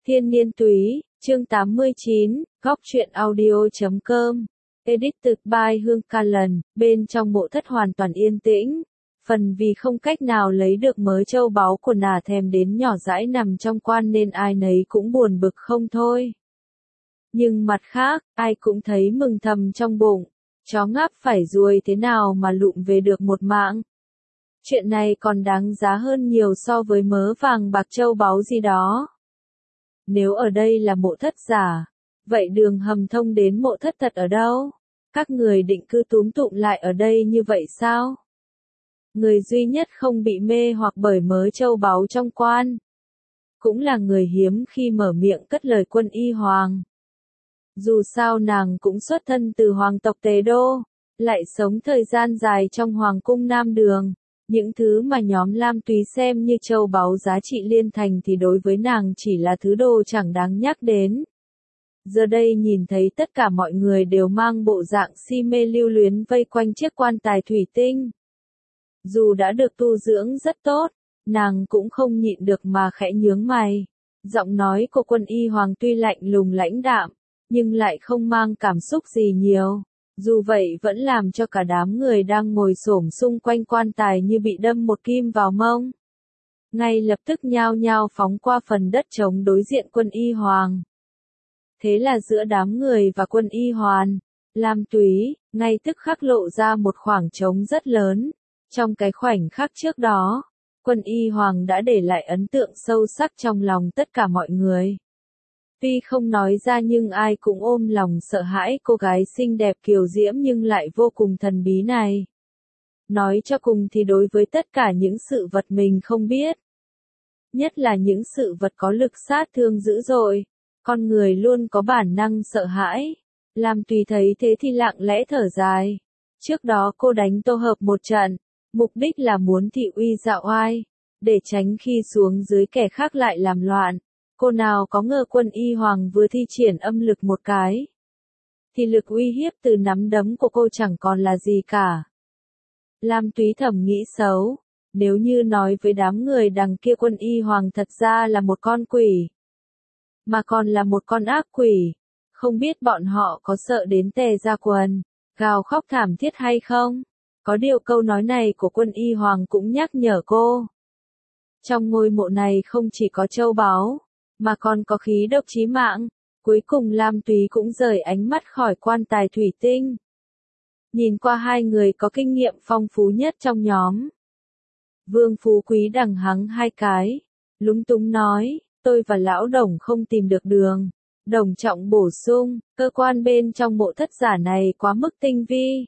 Thiên niên túy, chương 89, góc truyện audio.com. Edited by Hương Callen, bên trong mộ thất hoàn toàn yên tĩnh. Phần vì không cách nào lấy được mớ châu báu của nà thèm đến nhỏ dãi nằm trong quan nên ai nấy cũng buồn bực không thôi. Nhưng mặt khác, ai cũng thấy mừng thầm trong bụng. Chó ngáp phải ruồi thế nào mà lụm về được một mạng. Chuyện này còn đáng giá hơn nhiều so với mớ vàng bạc châu báu gì đó. Nếu ở đây là mộ thất giả, vậy đường hầm thông đến mộ thất thật ở đâu? Các người định cư túm tụm lại ở đây như vậy sao? Người duy nhất không bị mê hoặc bởi mớ châu báu trong quan. Cũng là người hiếm khi mở miệng cất lời Quân Y Hoàng. Dù sao nàng cũng xuất thân từ hoàng tộc Tề Đô, lại sống thời gian dài trong hoàng cung Nam Đường. Những thứ mà nhóm Lam Túy xem như châu báu giá trị liên thành thì đối với nàng chỉ là thứ đồ chẳng đáng nhắc đến. Giờ đây nhìn thấy tất cả mọi người đều mang bộ dạng si mê lưu luyến vây quanh chiếc quan tài thủy tinh. Dù đã được tu dưỡng rất tốt, nàng cũng không nhịn được mà khẽ nhướng mày. Giọng nói của Quân Y Hoàng tuy lạnh lùng lãnh đạm, nhưng lại không mang cảm xúc gì nhiều. Dù vậy vẫn làm cho cả đám người đang ngồi xổm xung quanh quan tài như bị đâm một kim vào mông. Ngay lập tức nhao nhao phóng qua phần đất trống đối diện Quân Y Hoàng. Thế là giữa đám người và Quân Y Hoàn, Lam Túy, ngay tức khắc lộ ra một khoảng trống rất lớn. Trong cái khoảnh khắc trước đó, Quân Y Hoàng đã để lại ấn tượng sâu sắc trong lòng tất cả mọi người. Tuy không nói ra nhưng ai cũng ôm lòng sợ hãi cô gái xinh đẹp kiều diễm nhưng lại vô cùng thần bí này. Nói cho cùng thì đối với tất cả những sự vật mình không biết, nhất là những sự vật có lực sát thương dữ dội, con người luôn có bản năng sợ hãi. Lam Tùy thấy thế thì lặng lẽ thở dài. Trước đó cô đánh Tô Hợp một trận, mục đích là muốn thị uy dạo oai, để tránh khi xuống dưới kẻ khác lại làm loạn. Cô nào có ngờ Quân Y Hoàng vừa thi triển âm lực một cái, thì lực uy hiếp từ nắm đấm của cô chẳng còn là gì cả. Lam Túy thầm nghĩ xấu, nếu như nói với đám người đằng kia Quân Y Hoàng thật ra là một con quỷ, mà còn là một con ác quỷ, không biết bọn họ có sợ đến tè ra quần, gào khóc thảm thiết hay không? Có điều câu nói này của Quân Y Hoàng cũng nhắc nhở cô. Trong ngôi mộ này không chỉ có châu báu, mà còn có khí độc chí mạng. Cuối cùng Lam Túy cũng rời ánh mắt khỏi quan tài thủy tinh. Nhìn qua hai người có kinh nghiệm phong phú nhất trong nhóm. Vương Phú Quý đằng hắng hai cái, lúng túng nói, tôi và lão Đồng không tìm được đường. Đồng Trọng bổ sung, cơ quan bên trong mộ thất giả này quá mức tinh vi.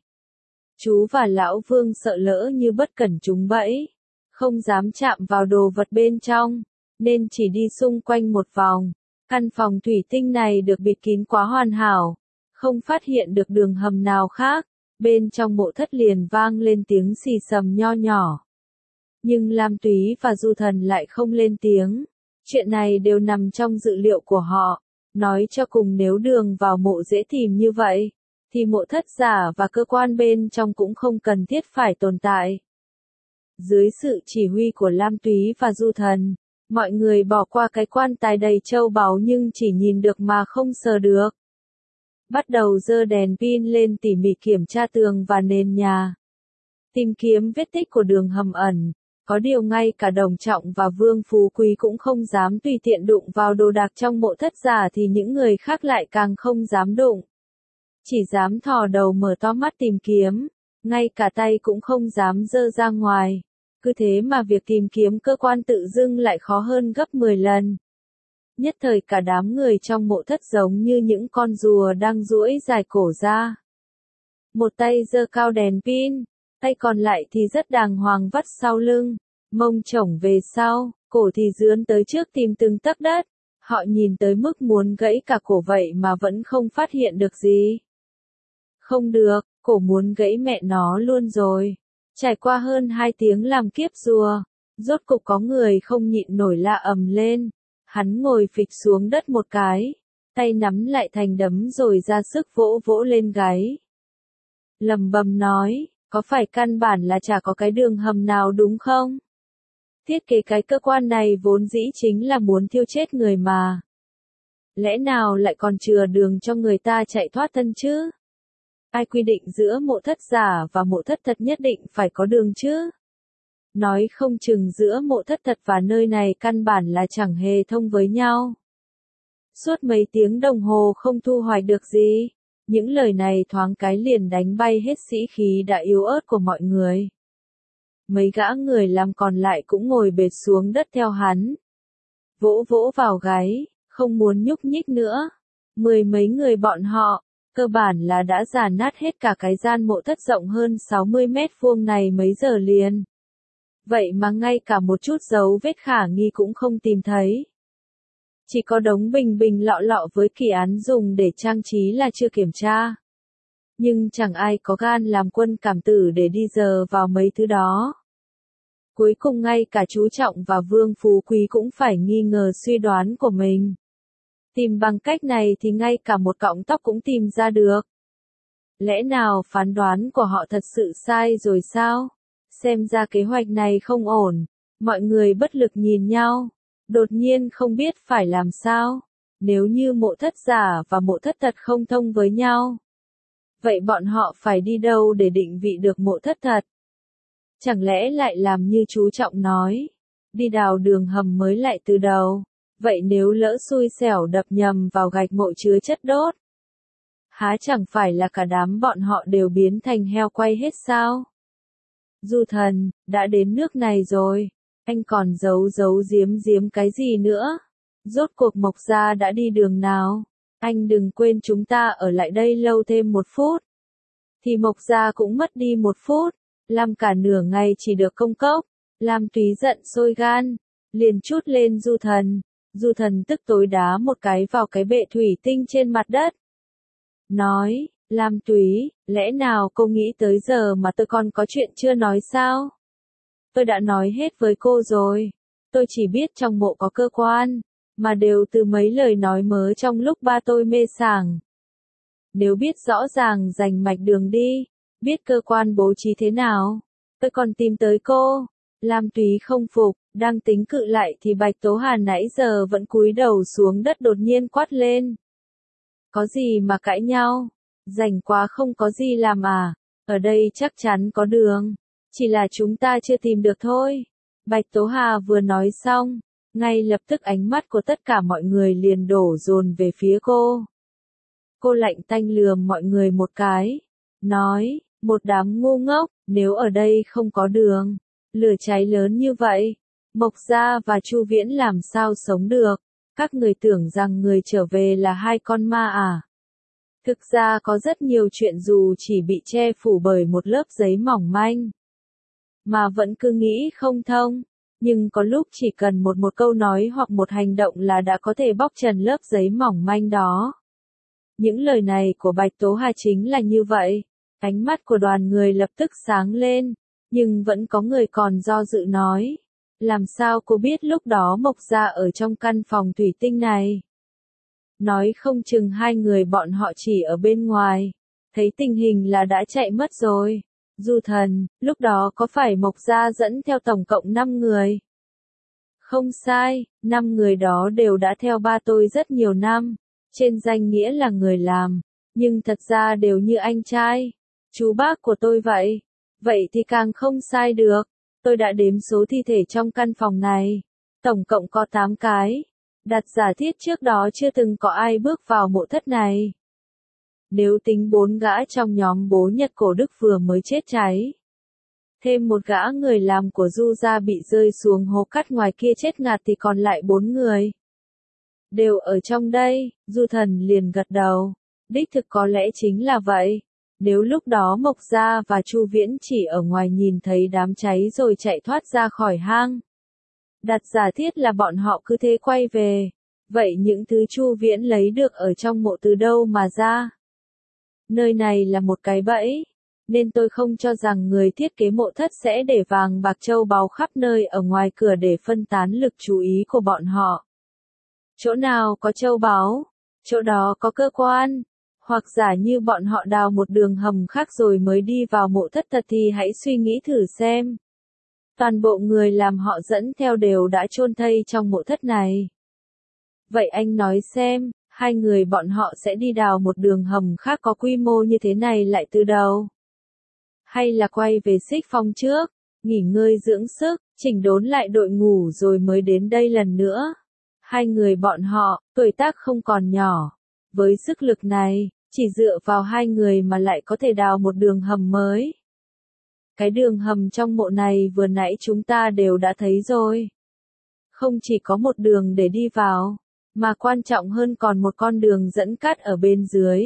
Chú và lão Vương sợ lỡ như bất cẩn trúng bẫy, không dám chạm vào đồ vật bên trong, nên chỉ đi xung quanh một vòng. Căn phòng thủy tinh này được bịt kín quá hoàn hảo, không phát hiện được đường hầm nào khác. Bên trong mộ thất liền vang lên tiếng xì xầm nho nhỏ. Nhưng Lam Túy và Du Thần lại không lên tiếng. Chuyện này đều nằm trong dự liệu của họ. Nói cho cùng nếu đường vào mộ dễ tìm như vậy, thì mộ thất giả và cơ quan bên trong cũng không cần thiết phải tồn tại. Dưới sự chỉ huy của Lam Túy và Du Thần, mọi người bỏ qua cái quan tài đầy châu báu nhưng chỉ nhìn được mà không sờ được. Bắt đầu giơ đèn pin lên tỉ mỉ kiểm tra tường và nền nhà. Tìm kiếm vết tích của đường hầm ẩn. Có điều ngay cả Đồng Trọng và Vương Phú Quý cũng không dám tùy tiện đụng vào đồ đạc trong mộ thất giả thì những người khác lại càng không dám đụng. Chỉ dám thò đầu mở to mắt tìm kiếm, ngay cả tay cũng không dám giơ ra ngoài. Cứ thế mà việc tìm kiếm cơ quan tự dưng lại khó hơn gấp 10 lần. Nhất thời cả đám người trong mộ thất giống như những con rùa đang duỗi dài cổ ra. Một tay giơ cao đèn pin, tay còn lại thì rất đàng hoàng vắt sau lưng, mông chổng về sau, cổ thì dướn tới trước tìm từng tấc đất. Họ nhìn tới mức muốn gãy cả cổ vậy mà vẫn không phát hiện được gì. Không được, cổ muốn gãy mẹ nó luôn rồi. Trải qua hơn 2 tiếng làm kiếp rùa, rốt cục có người không nhịn nổi la ầm lên. Hắn ngồi phịch xuống đất một cái, tay nắm lại thành đấm rồi ra sức vỗ vỗ lên gáy. Lầm bầm nói, có phải căn bản là chả có cái đường hầm nào đúng không? Thiết kế cái cơ quan này vốn dĩ chính là muốn thiêu chết người mà. Lẽ nào lại còn chừa đường cho người ta chạy thoát thân chứ? Ai quy định giữa mộ thất giả và mộ thất thật nhất định phải có đường chứ? Nói không chừng giữa mộ thất thật và nơi này căn bản là chẳng hề thông với nhau. Suốt mấy tiếng đồng hồ không thu hoạch được gì. Những lời này thoáng cái liền đánh bay hết sĩ khí đã yếu ớt của mọi người. Mấy gã người làm còn lại cũng ngồi bệt xuống đất theo hắn. Vỗ vỗ vào gáy, không muốn nhúc nhích nữa. Mười mấy người bọn họ, cơ bản là đã rà nát hết cả cái gian mộ thất rộng hơn 60 mét vuông này mấy giờ liền. Vậy mà ngay cả một chút dấu vết khả nghi cũng không tìm thấy. Chỉ có đống bình bình lọ lọ với kỳ án dùng để trang trí là chưa kiểm tra. Nhưng chẳng ai có gan làm quân cảm tử để đi giờ vào mấy thứ đó. Cuối cùng ngay cả chú Trọng và Vương Phú Quý cũng phải nghi ngờ suy đoán của mình. Tìm bằng cách này thì ngay cả một cọng tóc cũng tìm ra được. Lẽ nào phán đoán của họ thật sự sai rồi sao? Xem ra kế hoạch này không ổn. Mọi người bất lực nhìn nhau. Đột nhiên không biết phải làm sao. Nếu như mộ thất giả và mộ thất thật không thông với nhau. Vậy bọn họ phải đi đâu để định vị được mộ thất thật? Chẳng lẽ lại làm như chú Trọng nói. Đi đào đường hầm mới lại từ đầu. Vậy nếu lỡ xui xẻo đập nhầm vào gạch mộ chứa chất đốt. Há chẳng phải là cả đám bọn họ đều biến thành heo quay hết sao? Du Thần, đã đến nước này rồi. Anh còn giấu giếm cái gì nữa? Rốt cuộc Mộc Gia đã đi đường nào? Anh đừng quên chúng ta ở lại đây lâu thêm 1 phút. Thì Mộc Gia cũng mất đi 1 phút. Làm cả nửa ngày chỉ được công cốc. Lam Túy giận sôi gan. Liền trút lên Du Thần. Du Thần tức tối đá một cái vào cái bệ thủy tinh trên mặt đất. Nói, Lam Túy, lẽ nào cô nghĩ tới giờ mà tôi còn có chuyện chưa nói sao? Tôi đã nói hết với cô rồi. Tôi chỉ biết trong mộ có cơ quan, mà đều từ mấy lời nói mớ trong lúc ba tôi mê sảng. Nếu biết rõ ràng rành mạch đường đi, biết cơ quan bố trí thế nào, tôi còn tìm tới cô. Lam Túy không phục, đang tính cự lại thì Bạch Tố Hà nãy giờ vẫn cúi đầu xuống đất đột nhiên quát lên. Có gì mà cãi nhau? Rảnh quá không có gì làm à? Ở đây chắc chắn có đường. Chỉ là chúng ta chưa tìm được thôi. Bạch Tố Hà vừa nói xong, ngay lập tức ánh mắt của tất cả mọi người liền đổ dồn về phía cô. Cô lạnh tanh lườm mọi người một cái. Nói, một đám ngu ngốc, nếu ở đây không có đường, lửa cháy lớn như vậy, Mộc Gia và Chu Viễn làm sao sống được? Các người tưởng rằng người trở về là 2 con ma à? Thực ra có rất nhiều chuyện dù chỉ bị che phủ bởi một lớp giấy mỏng manh, mà vẫn cứ nghĩ không thông, nhưng có lúc chỉ cần một câu nói hoặc một hành động là đã có thể bóc trần lớp giấy mỏng manh đó. Những lời này của Bạch Tố Hà chính là như vậy. Ánh mắt của đoàn người lập tức sáng lên, nhưng vẫn có người còn do dự nói. Làm sao cô biết lúc đó Mộc Gia ở trong căn phòng thủy tinh này? Nói không chừng 2 người bọn họ chỉ ở bên ngoài, thấy tình hình là đã chạy mất rồi. Du Thần, lúc đó có phải Mộc Gia dẫn theo tổng cộng 5 người? Không sai, 5 người đó đều đã theo ba tôi rất nhiều năm, trên danh nghĩa là người làm, nhưng thật ra đều như anh trai, chú bác của tôi vậy. Vậy thì càng không sai được. Tôi đã đếm số thi thể trong căn phòng này, tổng cộng có 8 cái. Đặt giả thiết trước đó chưa từng có ai bước vào mộ thất này. Nếu tính 4 gã trong nhóm bố Nhật Cổ Đức vừa mới chết cháy, thêm một gã người làm của Du Gia bị rơi xuống hố cát ngoài kia chết ngạt thì còn lại 4 người. Đều ở trong đây, Du Thần liền gật đầu. Đích thực có lẽ chính là vậy. Nếu lúc đó Mộc Gia và Chu Viễn chỉ ở ngoài nhìn thấy đám cháy rồi chạy thoát ra khỏi hang. Đặt giả thiết là bọn họ cứ thế quay về. Vậy những thứ Chu Viễn lấy được ở trong mộ từ đâu mà ra? Nơi này là một cái bẫy, nên tôi không cho rằng người thiết kế mộ thất sẽ để vàng bạc châu báu khắp nơi ở ngoài cửa để phân tán lực chú ý của bọn họ. Chỗ nào có châu báu, chỗ đó có cơ quan. Hoặc giả như bọn họ đào một đường hầm khác rồi mới đi vào mộ thất thật thì hãy suy nghĩ thử xem. Toàn bộ người làm họ dẫn theo đều đã chôn thây trong mộ thất này. Vậy anh nói xem, Hai người bọn họ sẽ đi đào một đường hầm khác có quy mô như thế này lại từ đầu. Hay là quay về Xích Phong trước, nghỉ ngơi dưỡng sức, chỉnh đốn lại đội ngũ rồi mới đến đây lần nữa. Hai người bọn họ, tuổi tác không còn nhỏ. Với sức lực này, chỉ dựa vào hai người mà lại có thể đào một đường hầm mới. Cái đường hầm trong mộ này vừa nãy chúng ta đều đã thấy rồi. Không chỉ có một đường để đi vào, mà quan trọng hơn còn một con đường dẫn cát ở bên dưới.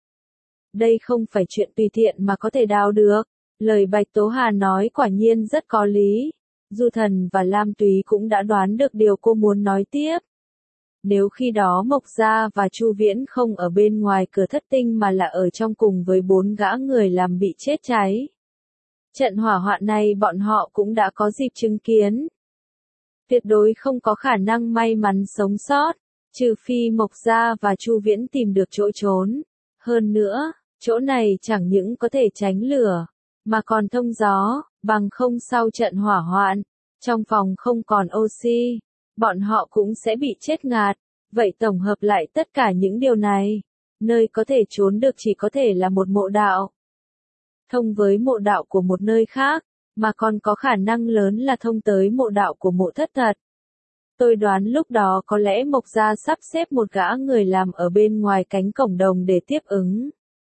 Đây không phải chuyện tùy tiện mà có thể đào được. Lời Bạch Tố Hà nói quả nhiên rất có lý. Du Thần và Lam Túy cũng đã đoán được điều cô muốn nói tiếp. Nếu khi đó Mộc Gia và Chu Viễn không ở bên ngoài cửa thất tinh mà là ở trong cùng với 4 gã người làm bị chết cháy. Trận hỏa hoạn này bọn họ cũng đã có dịp chứng kiến. Tuyệt đối không có khả năng may mắn sống sót, trừ phi Mộc Gia và Chu Viễn tìm được chỗ trốn. Hơn nữa, chỗ này chẳng những có thể tránh lửa, mà còn thông gió, bằng không sau trận hỏa hoạn, trong phòng không còn oxy, bọn họ cũng sẽ bị chết ngạt. Vậy tổng hợp lại tất cả những điều này, nơi có thể trốn được chỉ có thể là một mộ đạo. Thông với mộ đạo của một nơi khác, mà còn có khả năng lớn là thông tới mộ đạo của mộ thất thật. Tôi đoán lúc đó có lẽ Mộc Gia sắp xếp một gã người làm ở bên ngoài cánh cổng đồng để tiếp ứng.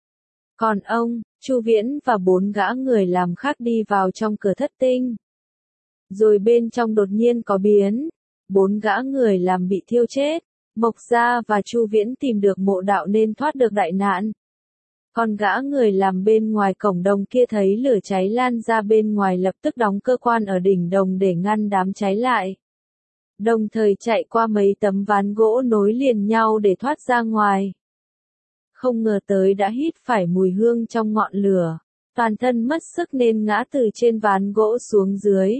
Còn ông, Chu Viễn và 4 gã người làm khác đi vào trong cửa thất tinh. Rồi bên trong đột nhiên có biến, 4 gã người làm bị thiêu chết, Mộc Gia và Chu Viễn tìm được mộ đạo nên thoát được đại nạn. Còn gã người làm bên ngoài cổng đồng kia thấy lửa cháy lan ra bên ngoài lập tức đóng cơ quan ở đỉnh đồng để ngăn đám cháy lại. Đồng thời chạy qua mấy tấm ván gỗ nối liền nhau để thoát ra ngoài. Không ngờ tới đã hít phải mùi hương trong ngọn lửa, toàn thân mất sức nên ngã từ trên ván gỗ xuống dưới.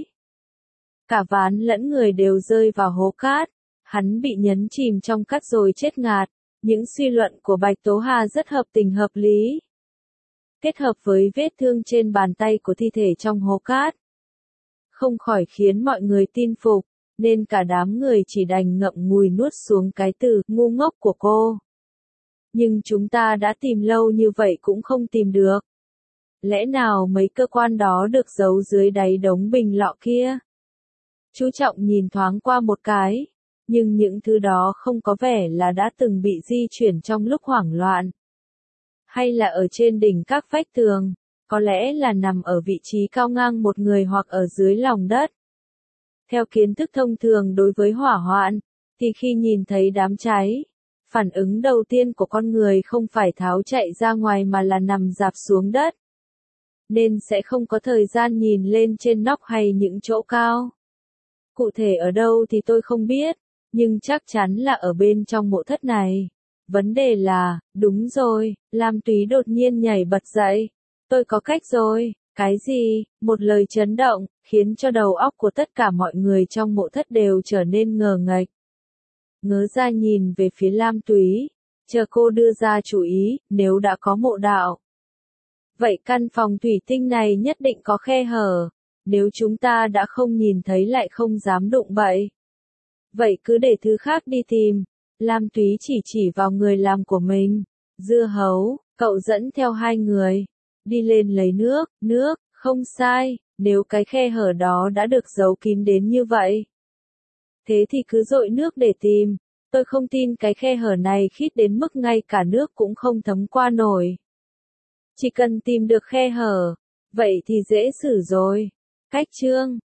Cả ván lẫn người đều rơi vào hố cát, hắn bị nhấn chìm trong cát rồi chết ngạt. Những suy luận của Bạch Tố Hà rất hợp tình hợp lý. Kết hợp với vết thương trên bàn tay của thi thể trong hố cát, không khỏi khiến mọi người tin phục, nên cả đám người chỉ đành ngậm ngùi nuốt xuống cái từ ngu ngốc của cô. Nhưng chúng ta đã tìm lâu như vậy cũng không tìm được. Lẽ nào mấy cơ quan đó được giấu dưới đáy đống bình lọ kia? Chú Trọng nhìn thoáng qua một cái, nhưng những thứ đó không có vẻ là đã từng bị di chuyển trong lúc hoảng loạn. Hay là ở trên đỉnh các vách tường, có lẽ là nằm ở vị trí cao ngang một người hoặc ở dưới lòng đất. Theo kiến thức thông thường đối với hỏa hoạn, thì khi nhìn thấy đám cháy, phản ứng đầu tiên của con người không phải tháo chạy ra ngoài mà là nằm rạp xuống đất. Nên sẽ không có thời gian nhìn lên trên nóc hay những chỗ cao. Cụ thể ở đâu thì tôi không biết, nhưng chắc chắn là ở bên trong mộ thất này. Vấn đề là, đúng rồi, Lam Túy đột nhiên nhảy bật dậy. Tôi có cách rồi, cái gì? Một lời chấn động, khiến cho đầu óc của tất cả mọi người trong mộ thất đều trở nên ngờ nghệch. Ngớ ra nhìn về phía Lam Túy, chờ cô đưa ra chủ ý, nếu đã có mộ đạo. Vậy căn phòng thủy tinh này nhất định có khe hở, nếu chúng ta đã không nhìn thấy lại không dám đụng bậy. Vậy cứ để thứ khác đi tìm. Lam Túy chỉ vào người làm của mình. Dưa hấu, cậu dẫn theo 2 người. Đi lên lấy nước, không sai, nếu cái khe hở đó đã được giấu kín đến như vậy. Thế thì cứ dội nước để tìm. Tôi không tin cái khe hở này khít đến mức ngay cả nước cũng không thấm qua nổi. Chỉ cần tìm được khe hở, vậy thì dễ xử rồi. Cách chương